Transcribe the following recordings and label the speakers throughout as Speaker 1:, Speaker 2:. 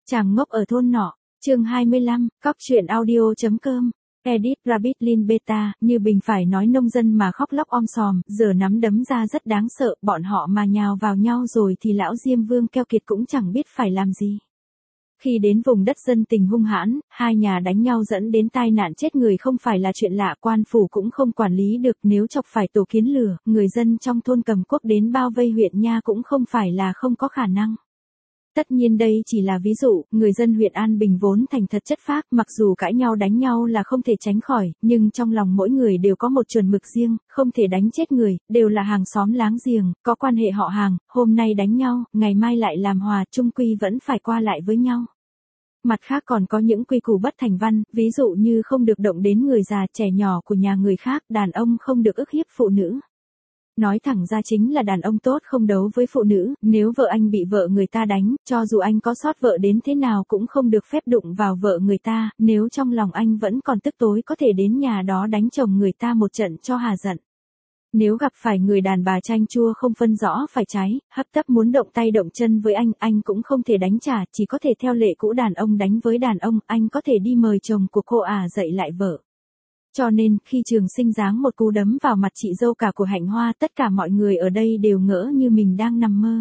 Speaker 1: Chàng ngốc ở thôn nọ, chương 25, cóc truyện audio.com. Edit Rabbit Lin Beta, như bình phải nói nông dân mà khóc lóc om sòm, giờ nắm đấm ra rất đáng sợ, bọn họ mà nhào vào nhau rồi thì lão Diêm Vương keo kiệt cũng chẳng biết phải làm gì. Khi đến vùng đất dân tình hung hãn, hai nhà đánh nhau dẫn đến tai nạn chết người không phải là chuyện lạ, quan phủ cũng không quản lý được, nếu chọc phải tổ kiến lửa, người dân trong thôn cầm cuốc đến bao vây huyện nha cũng không phải là không có khả năng. Tất nhiên đây chỉ là ví dụ, người dân huyện An Bình vốn thành thật chất phác, mặc dù cãi nhau đánh nhau là không thể tránh khỏi, nhưng trong lòng mỗi người đều có một chuẩn mực riêng, không thể đánh chết người, đều là hàng xóm láng giềng, có quan hệ họ hàng, hôm nay đánh nhau, ngày mai lại làm hòa, chung quy vẫn phải qua lại với nhau. Mặt khác còn có những quy củ bất thành văn, ví dụ như không được động đến người già trẻ nhỏ của nhà người khác, đàn ông không được ức hiếp phụ nữ. Nói thẳng ra chính là đàn ông tốt không đấu với phụ nữ, nếu vợ anh bị vợ người ta đánh, cho dù anh có sót vợ đến thế nào cũng không được phép đụng vào vợ người ta, nếu trong lòng anh vẫn còn tức tối có thể đến nhà đó đánh chồng người ta một trận cho hà giận. Nếu gặp phải người đàn bà chanh chua không phân rõ phải trái, hấp tấp muốn động tay động chân với anh cũng không thể đánh trả, chỉ có thể theo lệ cũ đàn ông đánh với đàn ông, anh có thể đi mời chồng của cô dạy lại vợ. Cho nên, khi Trường Sinh giáng một cú đấm vào mặt chị dâu cả của Hạnh Hoa, tất cả mọi người ở đây đều ngỡ như mình đang nằm mơ.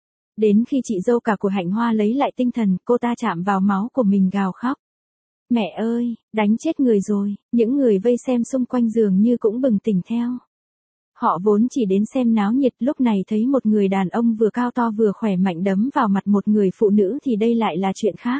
Speaker 1: Đến khi chị dâu cả của Hạnh Hoa lấy lại tinh thần, cô ta chạm vào máu của mình gào khóc. Mẹ ơi, đánh chết người rồi, những người vây xem xung quanh dường như cũng bừng tỉnh theo. Họ vốn chỉ đến xem náo nhiệt, lúc này thấy một người đàn ông vừa cao to vừa khỏe mạnh đấm vào mặt một người phụ nữ thì đây lại là chuyện khác.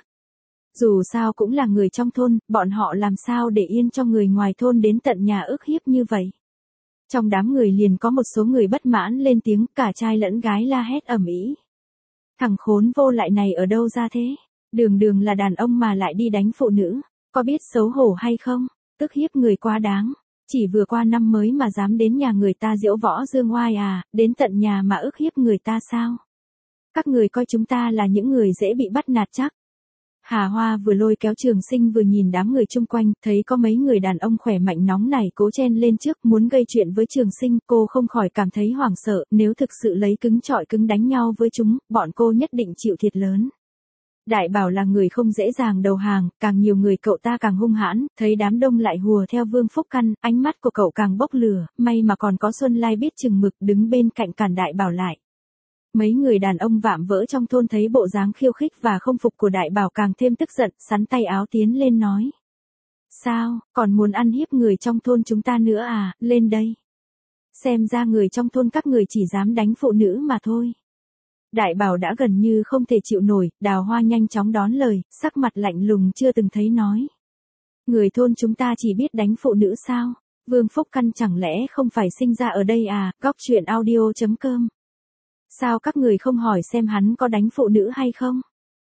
Speaker 1: Dù sao cũng là người trong thôn, bọn họ làm sao để yên cho người ngoài thôn đến tận nhà ức hiếp như vậy. Trong đám người liền có một số người bất mãn lên tiếng, cả trai lẫn gái la hét ầm ĩ. Thằng khốn vô lại này ở đâu ra thế? Đường đường là đàn ông mà lại đi đánh phụ nữ, có biết xấu hổ hay không? Ức hiếp người quá đáng. Chỉ vừa qua năm mới mà dám đến nhà người ta diễu võ dương oai đến tận nhà mà ức hiếp người ta sao? Các người coi chúng ta là những người dễ bị bắt nạt chắc. Hà Hoa vừa lôi kéo Trường Sinh vừa nhìn đám người chung quanh, thấy có mấy người đàn ông khỏe mạnh nóng nảy cố chen lên trước muốn gây chuyện với Trường Sinh, cô không khỏi cảm thấy hoảng sợ, nếu thực sự lấy cứng trọi cứng đánh nhau với chúng, bọn cô nhất định chịu thiệt lớn. Đại Bảo là người không dễ dàng đầu hàng, càng nhiều người cậu ta càng hung hãn, thấy đám đông lại hùa theo Vương Phúc Căn, ánh mắt của cậu càng bốc lửa, may mà còn có Xuân Lai biết chừng mực đứng bên cạnh cản Đại Bảo lại. Mấy người đàn ông vạm vỡ trong thôn thấy bộ dáng khiêu khích và không phục của Đại Bảo càng thêm tức giận, sắn tay áo tiến lên nói. Sao, còn muốn ăn hiếp người trong thôn chúng ta nữa lên đây. Xem ra người trong thôn các người chỉ dám đánh phụ nữ mà thôi. Đại Bảo đã gần như không thể chịu nổi, Đào Hoa nhanh chóng đón lời, sắc mặt lạnh lùng chưa từng thấy nói. Người thôn chúng ta chỉ biết đánh phụ nữ sao? Vương Phúc Căn chẳng lẽ không phải sinh ra ở đây Góc truyện audio.com. Sao các người không hỏi xem hắn có đánh phụ nữ hay không?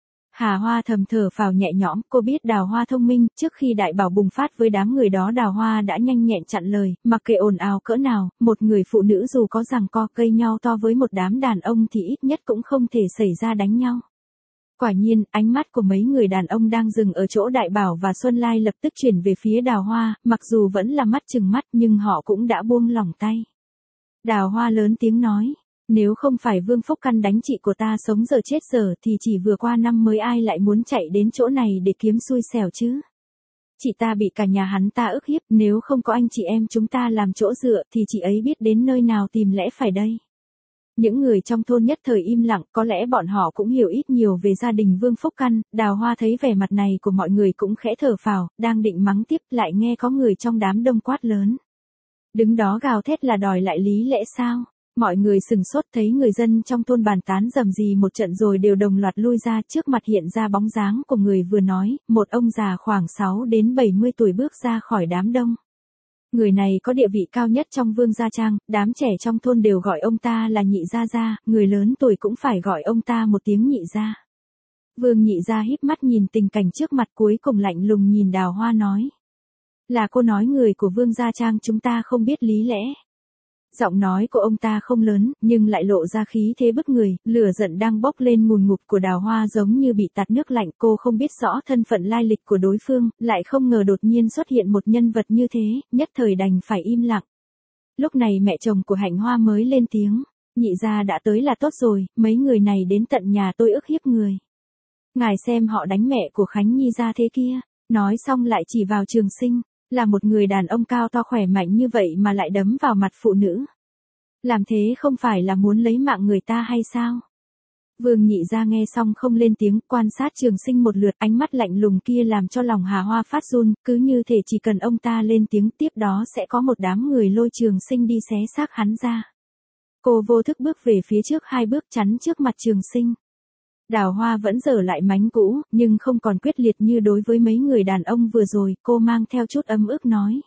Speaker 1: Hà Hoa thầm thở phào nhẹ nhõm, cô biết Đào Hoa thông minh, trước khi Đại Bảo bùng phát với đám người đó Đào Hoa đã nhanh nhẹn chặn lời, mặc kệ ồn ào cỡ nào, một người phụ nữ dù có giằng co gây nhau to với một đám đàn ông thì ít nhất cũng không thể xảy ra đánh nhau. Quả nhiên, ánh mắt của mấy người đàn ông đang dừng ở chỗ Đại Bảo và Xuân Lai lập tức chuyển về phía Đào Hoa, mặc dù vẫn là mắt chừng mắt nhưng họ cũng đã buông lỏng tay. Đào Hoa lớn tiếng nói. Nếu không phải Vương Phúc Căn đánh chị của ta sống giờ chết giờ thì chỉ vừa qua năm mới ai lại muốn chạy đến chỗ này để kiếm xui xẻo chứ. Chị ta bị cả nhà hắn ta ức hiếp, nếu không có anh chị em chúng ta làm chỗ dựa thì chị ấy biết đến nơi nào tìm lẽ phải đây. Những người trong thôn nhất thời im lặng, có lẽ bọn họ cũng hiểu ít nhiều về gia đình Vương Phúc Căn, Đào Hoa thấy vẻ mặt này của mọi người cũng khẽ thở phào, đang định mắng tiếp lại nghe có người trong đám đông quát lớn. Đứng đó gào thét là đòi lại lý lẽ sao? Mọi người sừng sốt thấy người dân trong thôn bàn tán rầm rì một trận rồi đều đồng loạt lui ra, trước mặt hiện ra bóng dáng của người vừa nói, một ông già khoảng 6 đến 70 tuổi bước ra khỏi đám đông. Người này có địa vị cao nhất trong Vương Gia Trang, đám trẻ trong thôn đều gọi ông ta là Nhị Gia Gia, người lớn tuổi cũng phải gọi ông ta một tiếng Nhị Gia. Vương Nhị Gia híp mắt nhìn tình cảnh trước mặt cuối cùng lạnh lùng nhìn Đào Hoa nói. Là cô nói người của Vương Gia Trang chúng ta không biết lý lẽ. Giọng nói của ông ta không lớn, nhưng lại lộ ra khí thế bức người, lửa giận đang bốc lên ngùn ngụt của Đào Hoa giống như bị tạt nước lạnh, cô không biết rõ thân phận lai lịch của đối phương, lại không ngờ đột nhiên xuất hiện một nhân vật như thế, nhất thời đành phải im lặng. Lúc này mẹ chồng của Hạnh Hoa mới lên tiếng, Nhị gia đã tới là tốt rồi, mấy người này đến tận nhà tôi ức hiếp người. Ngài xem họ đánh mẹ của Khánh Nhi ra thế kia. Nói xong lại chỉ vào Trường Sinh, là một người đàn ông cao to khỏe mạnh như vậy mà lại đấm vào mặt phụ nữ. Làm thế không phải là muốn lấy mạng người ta hay sao? Vương Nhị Gia nghe xong không lên tiếng, quan sát Trường Sinh một lượt, ánh mắt lạnh lùng kia làm cho lòng Hà Hoa phát run, cứ như thể chỉ cần ông ta lên tiếng tiếp đó sẽ có một đám người lôi Trường Sinh đi xé xác hắn ra. Cô vô thức bước về phía trước 2 bước chắn trước mặt Trường Sinh. Đào Hoa vẫn dở lại mánh cũ, nhưng không còn quyết liệt như đối với mấy người đàn ông vừa rồi, cô mang theo chút ấm ức nói.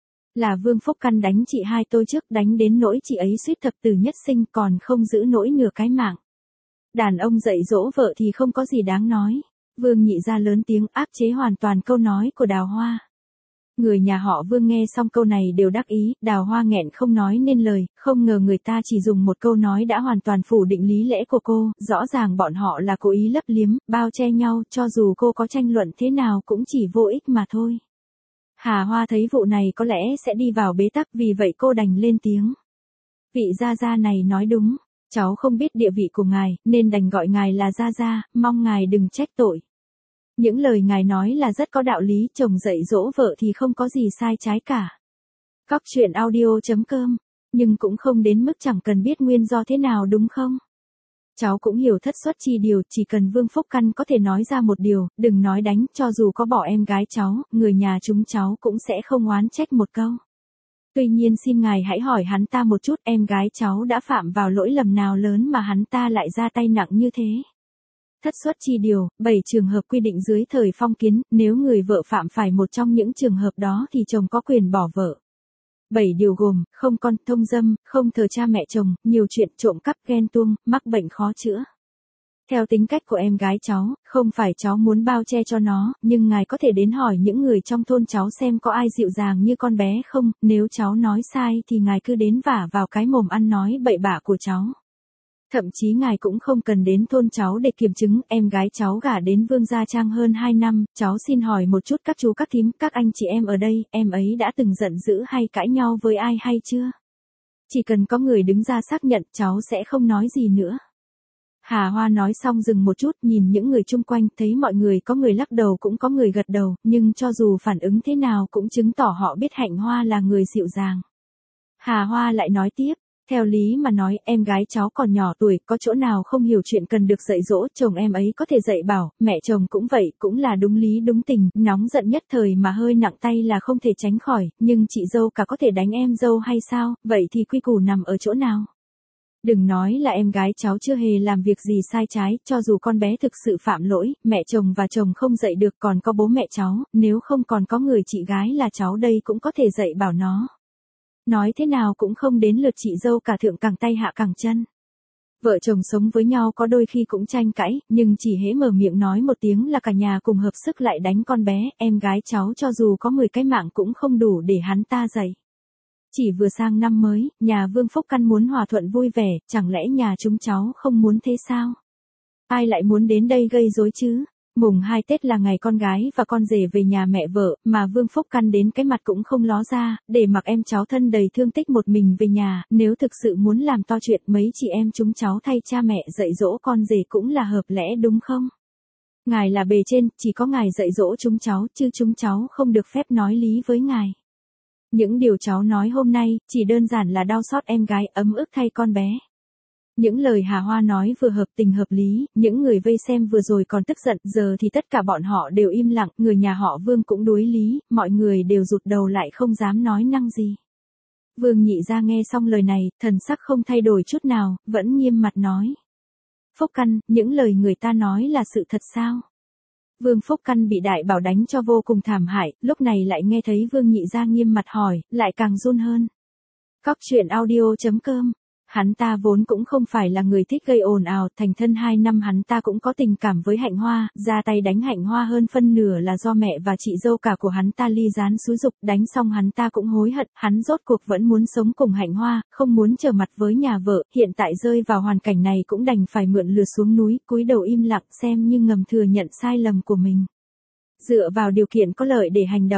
Speaker 1: Là Vương Phúc Căn đánh chị hai tôi trước, đánh đến nỗi chị ấy suýt thập tử nhất sinh, còn không giữ nỗi nửa cái mạng. Đàn ông dạy dỗ vợ thì không có gì đáng nói. Vương Nhị Gia lớn tiếng áp chế hoàn toàn câu nói của Đào Hoa. Người nhà họ Vương nghe xong câu này đều đắc ý, Đào Hoa nghẹn không nói nên lời, không ngờ người ta chỉ dùng một câu nói đã hoàn toàn phủ định lý lẽ của cô, rõ ràng bọn họ là cố ý lấp liếm, bao che nhau, cho dù cô có tranh luận thế nào cũng chỉ vô ích mà thôi. Hà Hoa thấy vụ này có lẽ sẽ đi vào bế tắc, vì vậy cô đành lên tiếng. Vị Gia Gia này nói đúng, cháu không biết địa vị của ngài, nên đành gọi ngài là Gia Gia, mong ngài đừng trách tội. Những lời ngài nói là rất có đạo lý, chồng dạy dỗ vợ thì không có gì sai trái cả. Cóc truyện audio.com, nhưng cũng không đến mức chẳng cần biết nguyên do thế nào đúng không? Cháu cũng hiểu thất xuất chi điều, chỉ cần Vương Phúc Căn có thể nói ra một điều, đừng nói đánh, cho dù có bỏ em gái cháu, người nhà chúng cháu cũng sẽ không oán trách một câu. Tuy nhiên xin ngài hãy hỏi hắn ta một chút, em gái cháu đã phạm vào lỗi lầm nào lớn mà hắn ta lại ra tay nặng như thế. Thất xuất chi điều, 7 trường hợp quy định dưới thời phong kiến, nếu người vợ phạm phải một trong những trường hợp đó thì chồng có quyền bỏ vợ. 7 điều gồm, không con, thông dâm, không thờ cha mẹ chồng, nhiều chuyện, trộm cắp, ghen tuông, mắc bệnh khó chữa. Theo tính cách của em gái cháu, không phải cháu muốn bao che cho nó, nhưng ngài có thể đến hỏi những người trong thôn cháu xem có ai dịu dàng như con bé không, nếu cháu nói sai thì ngài cứ đến vả vào cái mồm ăn nói bậy bạ của cháu. Thậm chí ngài cũng không cần đến thôn cháu để kiểm chứng, em gái cháu gả đến Vương Gia Trang hơn 2 năm, cháu xin hỏi một chút các chú các thím, các anh chị em ở đây, em ấy đã từng giận dữ hay cãi nhau với ai hay chưa? Chỉ cần có người đứng ra xác nhận, cháu sẽ không nói gì nữa. Hà Hoa nói xong dừng một chút, nhìn những người chung quanh, thấy mọi người có người lắc đầu cũng có người gật đầu, nhưng cho dù phản ứng thế nào cũng chứng tỏ họ biết Hạnh Hoa là người dịu dàng. Hà Hoa lại nói tiếp. Theo lý mà nói, em gái cháu còn nhỏ tuổi, có chỗ nào không hiểu chuyện cần được dạy dỗ, chồng em ấy có thể dạy bảo, mẹ chồng cũng vậy, cũng là đúng lý đúng tình, nóng giận nhất thời mà hơi nặng tay là không thể tránh khỏi, nhưng chị dâu cả có thể đánh em dâu hay sao, vậy thì quy củ nằm ở chỗ nào? Đừng nói là em gái cháu chưa hề làm việc gì sai trái, cho dù con bé thực sự phạm lỗi, mẹ chồng và chồng không dạy được còn có bố mẹ cháu, nếu không còn có người chị gái là cháu đây cũng có thể dạy bảo nó. Nói thế nào cũng không đến lượt chị dâu cả thượng cẳng tay hạ cẳng chân. Vợ chồng sống với nhau có đôi khi cũng tranh cãi, nhưng chỉ hễ mở miệng nói một tiếng là cả nhà cùng hợp sức lại đánh con bé, em gái cháu cho dù có 10 cái mạng cũng không đủ để hắn ta dạy. Chỉ vừa sang năm mới, nhà Vương Phúc Căn muốn hòa thuận vui vẻ, chẳng lẽ nhà chúng cháu không muốn thế sao? Ai lại muốn đến đây gây rối chứ? Mùng 2 Tết là ngày con gái và con rể về nhà mẹ vợ, mà Vương Phúc Căn đến cái mặt cũng không ló ra, để mặc em cháu thân đầy thương tích một mình về nhà, nếu thực sự muốn làm to chuyện mấy chị em chúng cháu thay cha mẹ dạy dỗ con rể cũng là hợp lẽ đúng không? Ngài là bề trên, chỉ có ngài dạy dỗ chúng cháu, chứ chúng cháu không được phép nói lý với ngài. Những điều cháu nói hôm nay, chỉ đơn giản là đau xót em gái, ấm ức thay con bé. Những lời Hà Hoa nói vừa hợp tình hợp lý, những người vây xem vừa rồi còn tức giận, giờ thì tất cả bọn họ đều im lặng, người nhà họ Vương cũng đối lý, mọi người đều rụt đầu lại không dám nói năng gì. Vương Nhị Gia nghe xong lời này, thần sắc không thay đổi chút nào, vẫn nghiêm mặt nói. Phúc Căn, những lời người ta nói là sự thật sao? Vương Phúc Căn bị đại bảo đánh cho vô cùng thảm hại, lúc này lại nghe thấy Vương Nhị Gia nghiêm mặt hỏi, lại càng run hơn. Cóc truyện audio.com. Hắn ta vốn cũng không phải là người thích gây ồn ào, thành thân 2 năm hắn ta cũng có tình cảm với Hạnh Hoa, ra tay đánh Hạnh Hoa hơn phân nửa là do mẹ và chị dâu cả của hắn ta ly gián xúi giục, đánh xong hắn ta cũng hối hận, hắn rốt cuộc vẫn muốn sống cùng Hạnh Hoa, không muốn trở mặt với nhà vợ, hiện tại rơi vào hoàn cảnh này cũng đành phải mượn lừa xuống núi, cúi đầu im lặng xem như ngầm thừa nhận sai lầm của mình. Dựa vào điều kiện có lợi để hành động.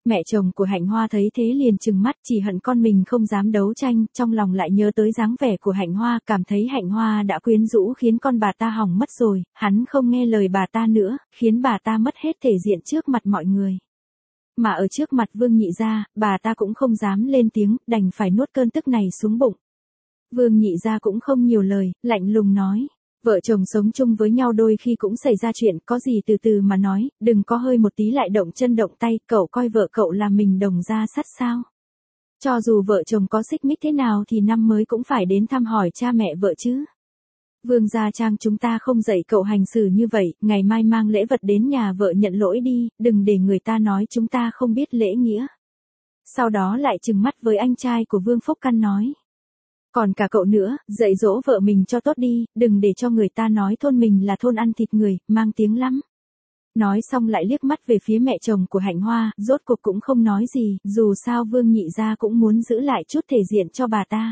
Speaker 1: Mẹ chồng của Hạnh Hoa thấy thế liền trừng mắt, chỉ hận con mình không dám đấu tranh, trong lòng lại nhớ tới dáng vẻ của Hạnh Hoa, cảm thấy Hạnh Hoa đã quyến rũ khiến con bà ta hỏng mất rồi, hắn không nghe lời bà ta nữa, khiến bà ta mất hết thể diện trước mặt mọi người. Mà ở trước mặt Vương Nhị Gia, bà ta cũng không dám lên tiếng, đành phải nuốt cơn tức này xuống bụng. Vương Nhị Gia cũng không nhiều lời, lạnh lùng nói. Vợ chồng sống chung với nhau đôi khi cũng xảy ra chuyện, có gì từ từ mà nói, đừng có hơi một tí lại động chân động tay, cậu coi vợ cậu là mình đồng ra sắt sao. Cho dù vợ chồng có xích mích thế nào thì năm mới cũng phải đến thăm hỏi cha mẹ vợ chứ. Vương gia Trang chúng ta không dạy cậu hành xử như vậy, ngày mai mang lễ vật đến nhà vợ nhận lỗi đi, đừng để người ta nói chúng ta không biết lễ nghĩa. Sau đó lại trừng mắt với anh trai của Vương Phúc Căn nói. Còn cả cậu nữa, dạy dỗ vợ mình cho tốt đi, đừng để cho người ta nói thôn mình là thôn ăn thịt người, mang tiếng lắm. Nói xong lại liếc mắt về phía mẹ chồng của Hạnh Hoa, rốt cuộc cũng không nói gì, dù sao Vương Nhị Gia cũng muốn giữ lại chút thể diện cho bà ta.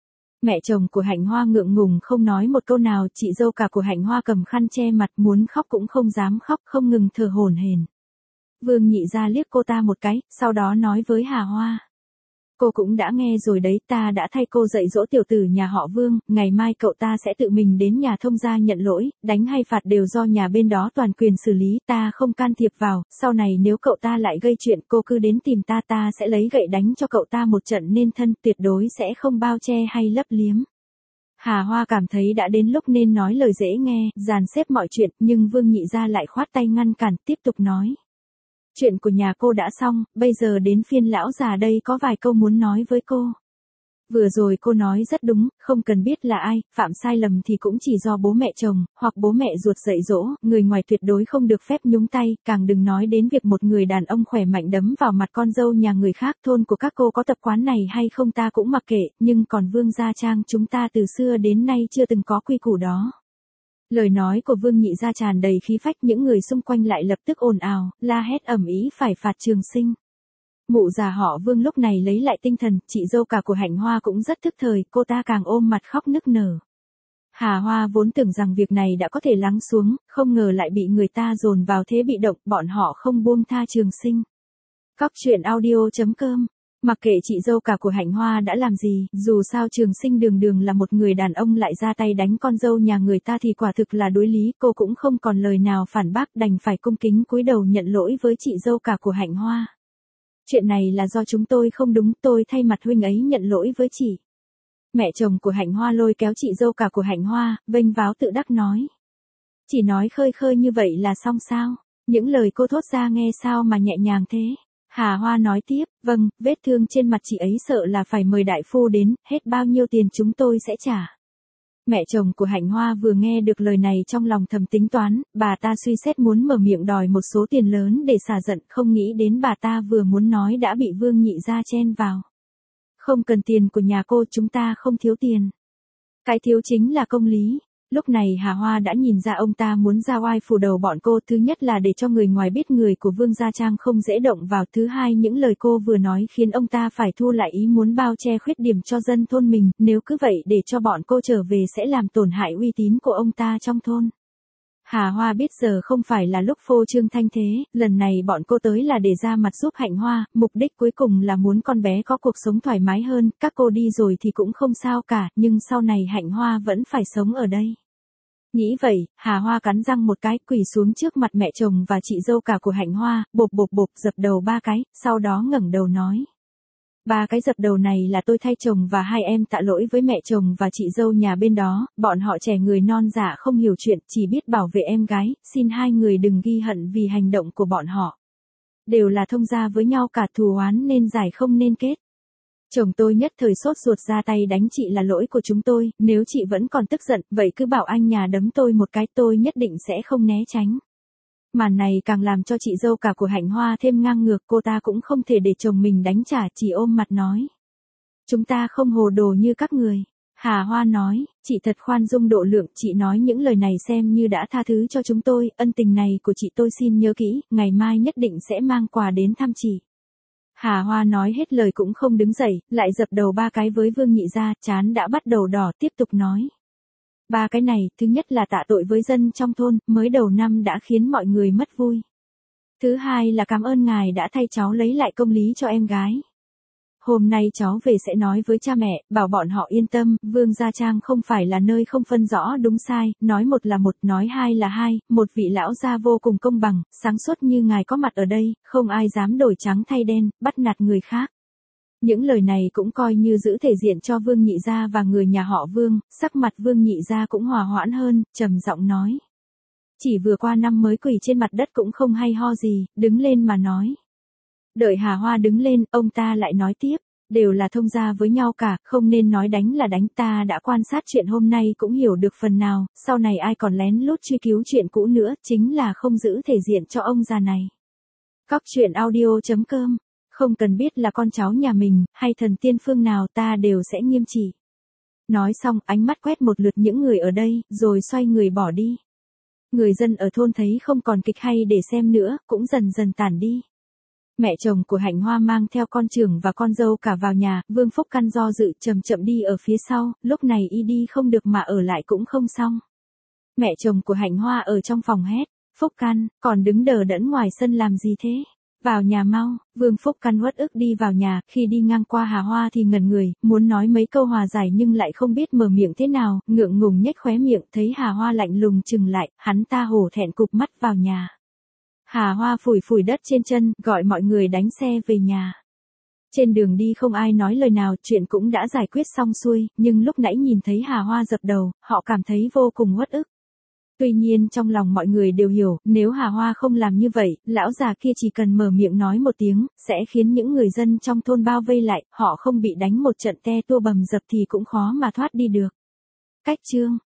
Speaker 1: Mẹ chồng của Hạnh Hoa ngượng ngùng không nói một câu nào, chị dâu cả của Hạnh Hoa cầm khăn che mặt muốn khóc cũng không dám khóc, không ngừng thở hổn hển. Vương Nhị Gia liếc cô ta một cái, sau đó nói với Hà Hoa. Cô cũng đã nghe rồi đấy, ta đã thay cô dạy dỗ tiểu tử nhà họ Vương, ngày mai cậu ta sẽ tự mình đến nhà thông gia nhận lỗi, đánh hay phạt đều do nhà bên đó toàn quyền xử lý, ta không can thiệp vào, sau này nếu cậu ta lại gây chuyện cô cứ đến tìm ta, ta sẽ lấy gậy đánh cho cậu ta một trận nên thân, tuyệt đối sẽ không bao che hay lấp liếm. Hà Hoa cảm thấy đã đến lúc nên nói lời dễ nghe, dàn xếp mọi chuyện, nhưng Vương Nhị Gia lại khoát tay ngăn cản, tiếp tục nói. Chuyện của nhà cô đã xong, bây giờ đến phiên lão già đây có vài câu muốn nói với cô. Vừa rồi cô nói rất đúng, không cần biết là ai, phạm sai lầm thì cũng chỉ do bố mẹ chồng, hoặc bố mẹ ruột dạy dỗ, người ngoài tuyệt đối không được phép nhúng tay, càng đừng nói đến việc một người đàn ông khỏe mạnh đấm vào mặt con dâu nhà người khác. Thôn của các cô có tập quán này hay không ta cũng mặc kệ, nhưng còn Vương gia Trang chúng ta từ xưa đến nay chưa từng có quy củ đó. Lời nói của Vương Nhị Gia tràn đầy khí phách, những người xung quanh lại lập tức ồn ào, la hét ầm ĩ phải phạt Trường Sinh. Mụ già họ Vương lúc này lấy lại tinh thần, chị dâu cả của Hạnh Hoa cũng rất thức thời, cô ta càng ôm mặt khóc nức nở. Hà Hoa vốn tưởng rằng việc này đã có thể lắng xuống, không ngờ lại bị người ta dồn vào thế bị động, bọn họ không buông tha Trường Sinh. Cóc truyện audio.com. Mặc kệ chị dâu cả của Hạnh Hoa đã làm gì, dù sao Trường Sinh đường đường là một người đàn ông lại ra tay đánh con dâu nhà người ta thì quả thực là đối lý, cô cũng không còn lời nào phản bác, đành phải cung kính cúi đầu nhận lỗi với chị dâu cả của Hạnh Hoa. Chuyện này là do chúng tôi không đúng, tôi thay mặt huynh ấy nhận lỗi với chị. Mẹ chồng của Hạnh Hoa lôi kéo chị dâu cả của Hạnh Hoa, vênh váo tự đắc nói. Chỉ nói khơi khơi như vậy là xong sao? Những lời cô thốt ra nghe sao mà nhẹ nhàng thế? Hà Hoa nói tiếp, vâng, vết thương trên mặt chị ấy sợ là phải mời đại phu đến, hết bao nhiêu tiền chúng tôi sẽ trả. Mẹ chồng của Hạnh Hoa vừa nghe được lời này trong lòng thầm tính toán, bà ta suy xét muốn mở miệng đòi một số tiền lớn để xả giận, không nghĩ đến bà ta vừa muốn nói đã bị Vương Nhị Gia chen vào. Không cần tiền của nhà cô, chúng ta không thiếu tiền. Cái thiếu chính là công lý. Lúc này Hà Hoa đã nhìn ra ông ta muốn ra oai phủ đầu bọn cô, thứ nhất là để cho người ngoài biết người của Vương Gia Trang không dễ động vào, thứ hai những lời cô vừa nói khiến ông ta phải thu lại ý muốn bao che khuyết điểm cho dân thôn mình, nếu cứ vậy để cho bọn cô trở về sẽ làm tổn hại uy tín của ông ta trong thôn. Hà Hoa biết giờ không phải là lúc phô trương thanh thế, lần này bọn cô tới là để ra mặt giúp Hạnh Hoa, mục đích cuối cùng là muốn con bé có cuộc sống thoải mái hơn, các cô đi rồi thì cũng không sao cả, nhưng sau này Hạnh Hoa vẫn phải sống ở đây. Nghĩ vậy, Hà Hoa cắn răng một cái, quỳ xuống trước mặt mẹ chồng và chị dâu cả của Hạnh Hoa, bộp bộp bộp dập đầu 3 cái, sau đó ngẩng đầu nói. 3 cái dập đầu này là tôi thay chồng và hai em tạ lỗi với mẹ chồng và chị dâu nhà bên đó, bọn họ trẻ người non dạ không hiểu chuyện, chỉ biết bảo vệ em gái, xin hai người đừng ghi hận vì hành động của bọn họ. Đều là thông gia với nhau cả, thù oán nên giải không nên kết. Chồng tôi nhất thời sốt ruột ra tay đánh chị là lỗi của chúng tôi, nếu chị vẫn còn tức giận, vậy cứ bảo anh nhà đấm tôi một cái, tôi nhất định sẽ không né tránh. Màn này càng làm cho chị dâu cả của Hạnh Hoa thêm ngang ngược, cô ta cũng không thể để chồng mình đánh trả, chỉ ôm mặt nói. Chúng ta không hồ đồ như các người. Hà Hoa nói, chị thật khoan dung độ lượng, chị nói những lời này xem như đã tha thứ cho chúng tôi, ân tình này của chị tôi xin nhớ kỹ, ngày mai nhất định sẽ mang quà đến thăm chị. Hà Hoa nói hết lời cũng không đứng dậy, lại dập đầu 3 cái với Vương Nhị Gia, trán đã bắt đầu đỏ, tiếp tục nói. 3 cái này, thứ nhất là tạ tội với dân trong thôn, mới đầu năm đã khiến mọi người mất vui. Thứ hai là cảm ơn ngài đã thay cháu lấy lại công lý cho em gái. Hôm nay cháu về sẽ nói với cha mẹ, bảo bọn họ yên tâm, Vương Gia Trang không phải là nơi không phân rõ đúng sai, nói một là một, nói hai là hai, một vị lão gia vô cùng công bằng, sáng suốt như ngài có mặt ở đây, không ai dám đổi trắng thay đen, bắt nạt người khác. Những lời này cũng coi như giữ thể diện cho Vương Nhị Gia và người nhà họ Vương, sắc mặt Vương Nhị Gia cũng hòa hoãn hơn, trầm giọng nói. Chỉ vừa qua năm mới quỳ trên mặt đất cũng không hay ho gì, đứng lên mà nói. Đợi Hà Hoa đứng lên, ông ta lại nói tiếp, đều là thông gia với nhau cả, không nên nói đánh là đánh, ta đã quan sát chuyện hôm nay cũng hiểu được phần nào, sau này ai còn lén lút truy cứu chuyện cũ nữa, chính là không giữ thể diện cho ông già này. Cóc truyện audio.com, không cần biết là con cháu nhà mình, hay thần tiên phương nào ta đều sẽ nghiêm trị. Nói xong, ánh mắt quét một lượt những người ở đây, rồi xoay người bỏ đi. Người dân ở thôn thấy không còn kịch hay để xem nữa, cũng dần dần tản đi. Mẹ chồng của Hạnh Hoa mang theo con trưởng và con dâu cả vào nhà, Vương Phúc Căn do dự chậm chậm đi ở phía sau, lúc này y đi không được mà ở lại cũng không xong. Mẹ chồng của Hạnh Hoa ở trong phòng hét, Phúc Căn, còn đứng đờ đẫn ngoài sân làm gì thế? Vào nhà mau, Vương Phúc Căn uất ức đi vào nhà, khi đi ngang qua Hà Hoa thì ngẩn người, muốn nói mấy câu hòa giải nhưng lại không biết mở miệng thế nào, ngượng ngùng nhếch khóe miệng, thấy Hà Hoa lạnh lùng chừng lại, hắn ta hổ thẹn cụp mắt vào nhà. Hà Hoa phủi phủi đất trên chân, gọi mọi người đánh xe về nhà. Trên đường đi không ai nói lời nào, chuyện cũng đã giải quyết xong xuôi, nhưng lúc nãy nhìn thấy Hà Hoa dập đầu, họ cảm thấy vô cùng uất ức. Tuy nhiên trong lòng mọi người đều hiểu, nếu Hà Hoa không làm như vậy, lão già kia chỉ cần mở miệng nói một tiếng, sẽ khiến những người dân trong thôn bao vây lại, họ không bị đánh một trận te tua bầm dập thì cũng khó mà thoát đi được. Cách chương